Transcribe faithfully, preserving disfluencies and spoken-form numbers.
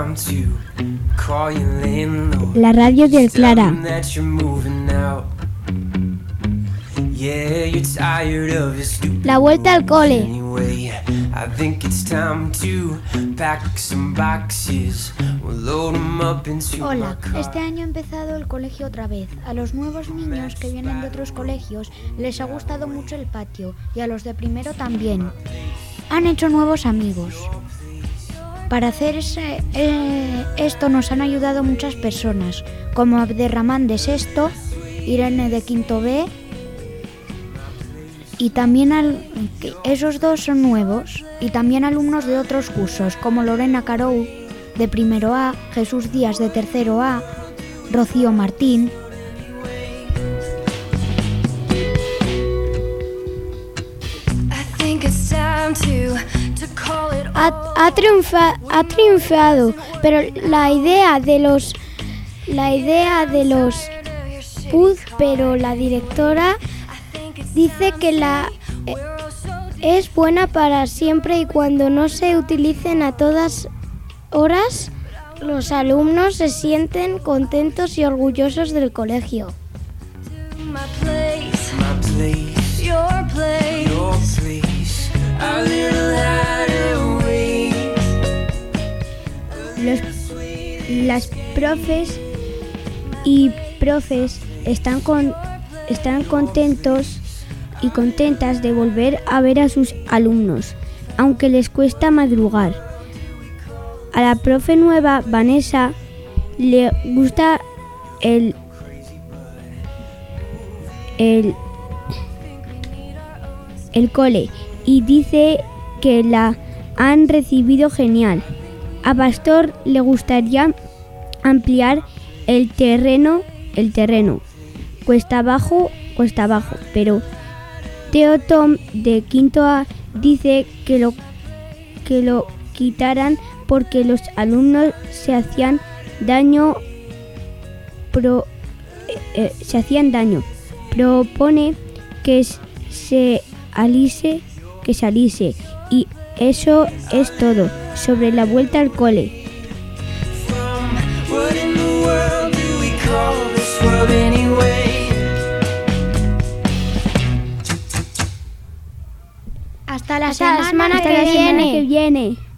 La radio del Clara. La vuelta al cole. Hola, este año ha empezado el colegio otra vez. A los nuevos niños que vienen de otros colegios les ha gustado mucho el patio y a los de primero también. Han hecho nuevos amigos. Para hacer ese, eh, esto nos han ayudado muchas personas, como Abderramán de sexto, Irene de quinto B, y también al, esos dos son nuevos, y también alumnos de otros cursos, como Lorena Carou de primero A, Jesús Díaz de tercero A, Rocío Martín. Ha, ha, triunfa, ha triunfado, pero la idea de los la idea de los P U D, pero la directora dice que la eh, es buena para siempre y cuando no se utilicen a todas horas, los alumnos se sienten contentos y orgullosos del colegio. Los, las profes y profes están, con, están contentos y contentas de volver a ver a sus alumnos, aunque les cuesta madrugar. A la profe nueva, Vanessa, le gusta el, el, el cole y dice que la han recibido genial. A Pastor le gustaría ampliar el terreno, el terreno, cuesta abajo, cuesta abajo, pero Teo Tom de quinto A dice que lo, que lo quitaran porque los alumnos se hacían daño, pro, eh, se hacían daño. Propone que se alise, que se alise y eso es todo sobre la vuelta al cole. Hasta la Hasta semana, la semana que, que, viene. que viene.